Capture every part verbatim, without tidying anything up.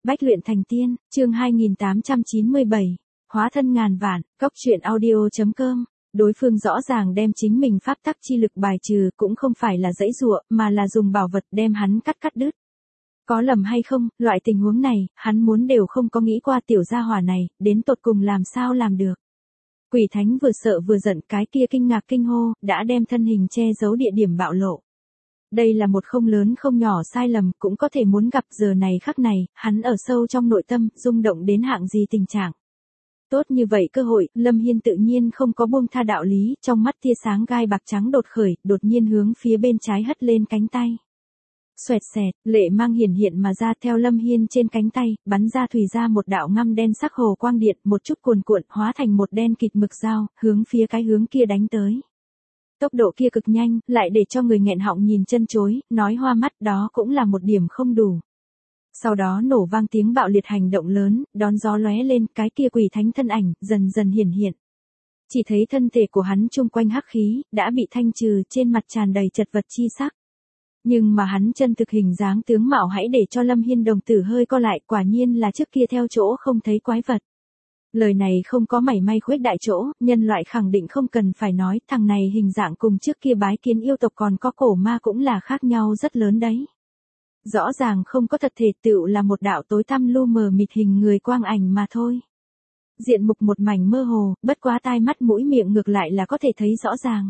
Bách luyện thành tiên, chương hai nghìn tám trăm chín mươi bảy, hóa thân ngàn vạn, cốc truyện audio chấm com. Đối phương rõ ràng đem chính mình pháp tắc chi lực bài trừ, cũng không phải là giãy giụa, mà là dùng bảo vật đem hắn cắt cắt đứt. Có lầm hay không, loại tình huống này, hắn muốn đều không có nghĩ qua tiểu gia hỏa này, đến tột cùng làm sao làm được. Quỷ thánh vừa sợ vừa giận, cái kia kinh ngạc kinh hô, đã đem thân hình che giấu địa điểm bạo lộ. Đây là một không lớn không nhỏ sai lầm, cũng có thể muốn gặp giờ này khắc này, hắn ở sâu trong nội tâm, rung động đến hạng gì tình trạng. Tốt như vậy cơ hội, Lâm Hiên tự nhiên không có buông tha đạo lý, trong mắt tia sáng gai bạc trắng đột khởi, đột nhiên hướng phía bên trái hất lên cánh tay. Xoẹt xẹt, lệ mang hiển hiện mà ra theo Lâm Hiên trên cánh tay, bắn ra thùy ra một đạo ngăm đen sắc hồ quang điện, một chút cuồn cuộn, hóa thành một đen kịt mực dao, hướng phía cái hướng kia đánh tới. Tốc độ kia cực nhanh, lại để cho người nghẹn họng nhìn chân chối, nói hoa mắt, đó cũng là một điểm không đủ. Sau đó nổ vang tiếng bạo liệt hành động lớn, đón gió lóe lên, cái kia quỷ thánh thân ảnh, dần dần hiển hiện. Chỉ thấy thân thể của hắn chung quanh hắc khí, đã bị thanh trừ, trên mặt tràn đầy chật vật chi sắc. Nhưng mà hắn chân thực hình dáng tướng mạo hãy để cho Lâm Hiên đồng tử hơi co lại, quả nhiên là trước kia theo chỗ không thấy quái vật. Lời này không có mảy may khuếch đại chỗ, nhân loại khẳng định không cần phải nói, thằng này hình dạng cùng trước kia bái kiến yêu tộc còn có cổ ma cũng là khác nhau rất lớn đấy. Rõ ràng không có thật thể, tựu là một đạo tối tăm lu mờ mịt hình người quang ảnh mà thôi. Diện mục một mảnh mơ hồ, bất quá tai mắt mũi miệng ngược lại là có thể thấy rõ ràng.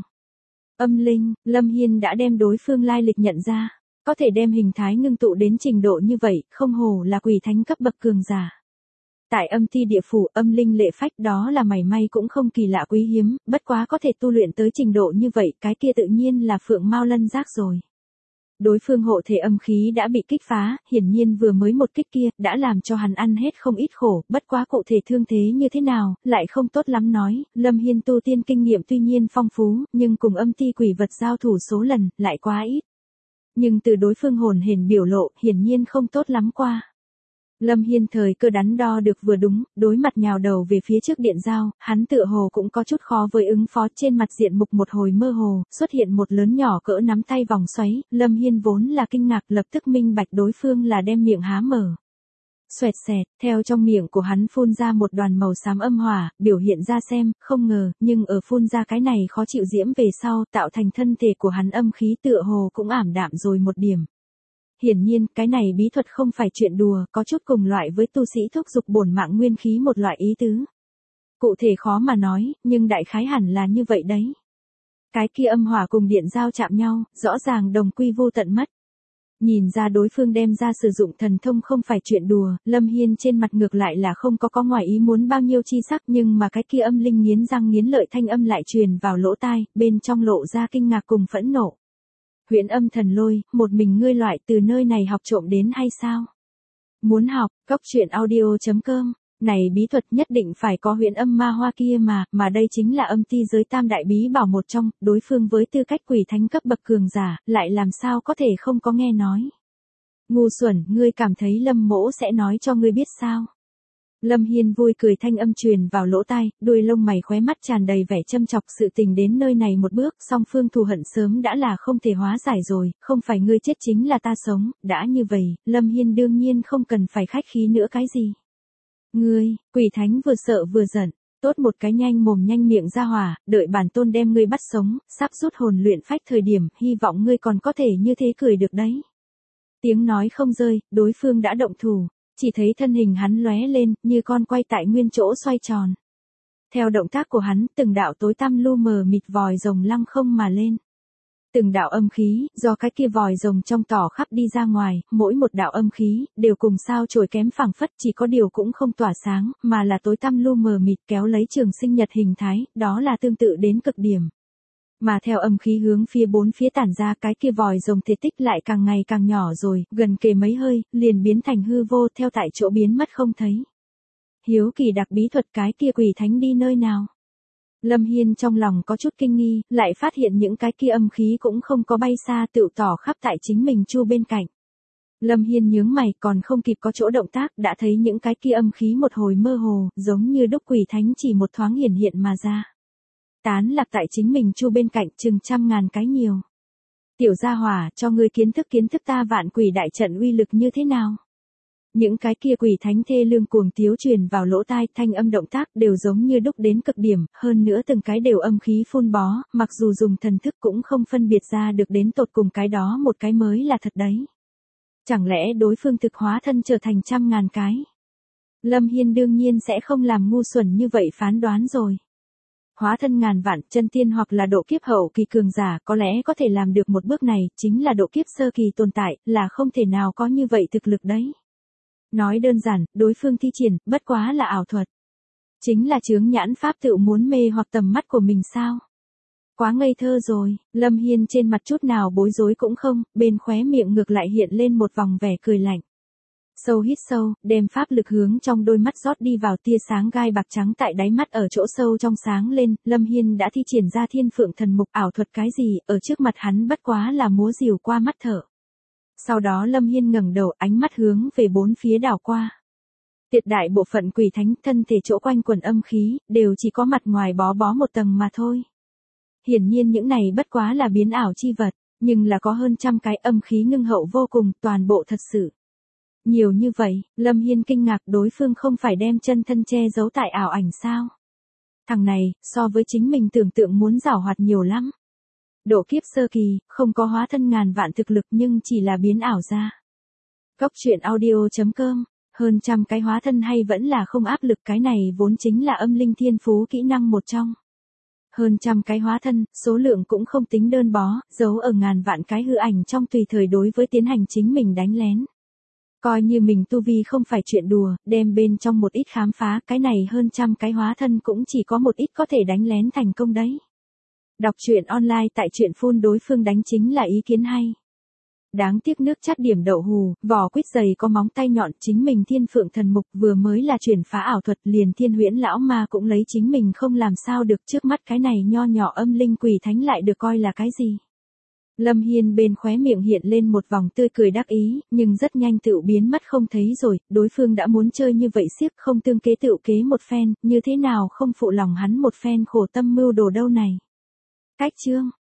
Âm linh, Lâm Hiên đã đem đối phương lai lịch nhận ra, có thể đem hình thái ngưng tụ đến trình độ như vậy, không hồ là quỷ thánh cấp bậc cường giả. Tại âm ti địa phủ, âm linh lệ phách đó là mảy may cũng không kỳ lạ quý hiếm, bất quá có thể tu luyện tới trình độ như vậy, cái kia tự nhiên là phượng mao lân giác rồi. Đối phương hộ thể âm khí đã bị kích phá, hiển nhiên vừa mới một kích kia, đã làm cho hắn ăn hết không ít khổ, bất quá cụ thể thương thế như thế nào, lại không tốt lắm nói, Lâm Hiên tu tiên kinh nghiệm tuy nhiên phong phú, nhưng cùng âm ti quỷ vật giao thủ số lần, lại quá ít. Nhưng từ đối phương hồn hển biểu lộ, hiển nhiên không tốt lắm qua. Lâm Hiên thời cơ đắn đo được vừa đúng, đối mặt nhào đầu về phía trước điện giao, hắn tựa hồ cũng có chút khó với ứng phó, trên mặt diện mục một hồi mơ hồ, xuất hiện một lớn nhỏ cỡ nắm tay vòng xoáy, Lâm Hiên vốn là kinh ngạc lập tức minh bạch đối phương là đem miệng há mở. Xoẹt xẹt, theo trong miệng của hắn phun ra một đoàn màu xám âm hỏa, biểu hiện ra xem, không ngờ, nhưng ở phun ra cái này khó chịu diễm về sau, tạo thành thân thể của hắn âm khí tựa hồ cũng ảm đạm rồi một điểm. Hiển nhiên, cái này bí thuật không phải chuyện đùa, có chút cùng loại với tu sĩ thúc dục bổn mạng nguyên khí một loại ý tứ. Cụ thể khó mà nói, nhưng đại khái hẳn là như vậy đấy. Cái kia âm hỏa cùng điện giao chạm nhau, rõ ràng đồng quy vô tận mất. Nhìn ra đối phương đem ra sử dụng thần thông không phải chuyện đùa, Lâm Hiên trên mặt ngược lại là không có có ngoài ý muốn bao nhiêu chi sắc, nhưng mà cái kia âm linh nghiến răng nghiến lợi thanh âm lại truyền vào lỗ tai, bên trong lộ ra kinh ngạc cùng phẫn nộ. Huyễn âm thần lôi, một mình ngươi loại từ nơi này học trộm đến hay sao? Muốn học, cốc truyện audio chấm com, này bí thuật nhất định phải có huyễn âm ma hoa kia mà, mà đây chính là âm ti giới tam đại bí bảo một trong, đối phương với tư cách quỷ thánh cấp bậc cường giả, lại làm sao có thể không có nghe nói. Ngu xuẩn, ngươi cảm thấy Lâm mỗ sẽ nói cho ngươi biết sao? Lâm Hiên vui cười thanh âm truyền vào lỗ tai, đuôi lông mày khóe mắt tràn đầy vẻ châm chọc, sự tình đến nơi này một bước, song phương thù hận sớm đã là không thể hóa giải rồi, không phải ngươi chết chính là ta sống, đã như vậy, Lâm Hiên đương nhiên không cần phải khách khí nữa cái gì. Ngươi, quỷ thánh vừa sợ vừa giận, tốt một cái nhanh mồm nhanh miệng ra hỏa, đợi bản tôn đem ngươi bắt sống, sắp rút hồn luyện phách thời điểm, hy vọng ngươi còn có thể như thế cười được đấy. Tiếng nói không rơi, đối phương đã động thủ. Chỉ thấy thân hình hắn lóe lên, như con quay tại nguyên chỗ xoay tròn. Theo động tác của hắn, từng đạo tối tăm lu mờ mịt vòi rồng lăng không mà lên. Từng đạo âm khí, do cái kia vòi rồng trong tỏ khắp đi ra ngoài, mỗi một đạo âm khí, đều cùng sao chổi kém phẳng phất, chỉ có điều cũng không tỏa sáng, mà là tối tăm lu mờ mịt kéo lấy trường sinh nhật hình thái, đó là tương tự đến cực điểm. Mà theo âm khí hướng phía bốn phía tản ra, cái kia vòi rồng thể tích lại càng ngày càng nhỏ rồi, gần kề mấy hơi, liền biến thành hư vô, theo tại chỗ biến mất không thấy. Hiếu kỳ đặc bí thuật cái kia quỷ thánh đi nơi nào? Lâm Hiên trong lòng có chút kinh nghi, lại phát hiện những cái kia âm khí cũng không có bay xa, tựu tỏ khắp tại chính mình chu bên cạnh. Lâm Hiên nhướng mày, còn không kịp có chỗ động tác, đã thấy những cái kia âm khí một hồi mơ hồ, giống như đúc quỷ thánh chỉ một thoáng hiển hiện mà ra. Tán lạc tại chính mình chu bên cạnh chừng trăm ngàn cái nhiều. Tiểu gia hỏa, cho ngươi kiến thức kiến thức ta vạn quỷ đại trận uy lực như thế nào? Những cái kia quỷ thánh thê lương cuồng tiếu truyền vào lỗ tai, thanh âm động tác đều giống như đúc đến cực điểm, hơn nữa từng cái đều âm khí phun bó, mặc dù dùng thần thức cũng không phân biệt ra được đến tột cùng cái đó một cái mới là thật đấy. Chẳng lẽ đối phương thực hóa thân trở thành trăm ngàn cái? Lâm Hiên đương nhiên sẽ không làm ngu xuẩn như vậy phán đoán rồi. Hóa thân ngàn vạn chân tiên hoặc là độ kiếp hậu kỳ cường giả có lẽ có thể làm được một bước này, chính là độ kiếp sơ kỳ tồn tại, là không thể nào có như vậy thực lực đấy. Nói đơn giản, đối phương thi triển, bất quá là ảo thuật. Chính là chướng nhãn pháp tự muốn mê hoặc tầm mắt của mình sao? Quá ngây thơ rồi, Lâm Hiên trên mặt chút nào bối rối cũng không, bên khóe miệng ngược lại hiện lên một vòng vẻ cười lạnh. Sâu hít sâu, đem pháp lực hướng trong đôi mắt rót đi vào, tia sáng gai bạc trắng tại đáy mắt ở chỗ sâu trong sáng lên, Lâm Hiên đã thi triển ra thiên phượng thần mục, ảo thuật cái gì, ở trước mặt hắn bất quá là múa rìu qua mắt thở. Sau đó Lâm Hiên ngẩng đầu, ánh mắt hướng về bốn phía đảo qua. Tuyệt đại bộ phận quỷ thánh thân thể chỗ quanh quần âm khí, đều chỉ có mặt ngoài bó bó một tầng mà thôi. Hiển nhiên những này bất quá là biến ảo chi vật, nhưng là có hơn trăm cái âm khí ngưng hậu vô cùng, toàn bộ thật sự. Nhiều như vậy, Lâm Hiên kinh ngạc, đối phương không phải đem chân thân che giấu tại ảo ảnh sao? Thằng này, so với chính mình tưởng tượng muốn giảo hoạt nhiều lắm. Độ kiếp sơ kỳ, không có hóa thân ngàn vạn thực lực nhưng chỉ là biến ảo ra. Góc truyện audio chấm com, hơn trăm cái hóa thân hay vẫn là không áp lực, cái này vốn chính là âm linh thiên phú kỹ năng một trong. Hơn trăm cái hóa thân, số lượng cũng không tính đơn bó, giấu ở ngàn vạn cái hư ảnh trong tùy thời đối với tiến hành chính mình đánh lén. Coi như mình tu vi không phải chuyện đùa, đem bên trong một ít khám phá, cái này hơn trăm cái hóa thân cũng chỉ có một ít có thể đánh lén thành công đấy. Đọc truyện online tại truyện phun, đối phương đánh chính là ý kiến hay. Đáng tiếc nước chát điểm đậu hù, vỏ quýt dày có móng tay nhọn, chính mình thiên phượng thần mục vừa mới là chuyển phá ảo thuật, liền thiên huyễn lão ma cũng lấy chính mình không làm sao được, trước mắt cái này nho nhỏ âm linh quỷ thánh lại được coi là cái gì. Lâm Hiên bên khóe miệng hiện lên một vòng tươi cười đắc ý, nhưng rất nhanh tựu biến mất không thấy rồi, đối phương đã muốn chơi như vậy xiếc không tương kế tựu kế một phen, như thế nào không phụ lòng hắn một phen khổ tâm mưu đồ đâu này. Cách chương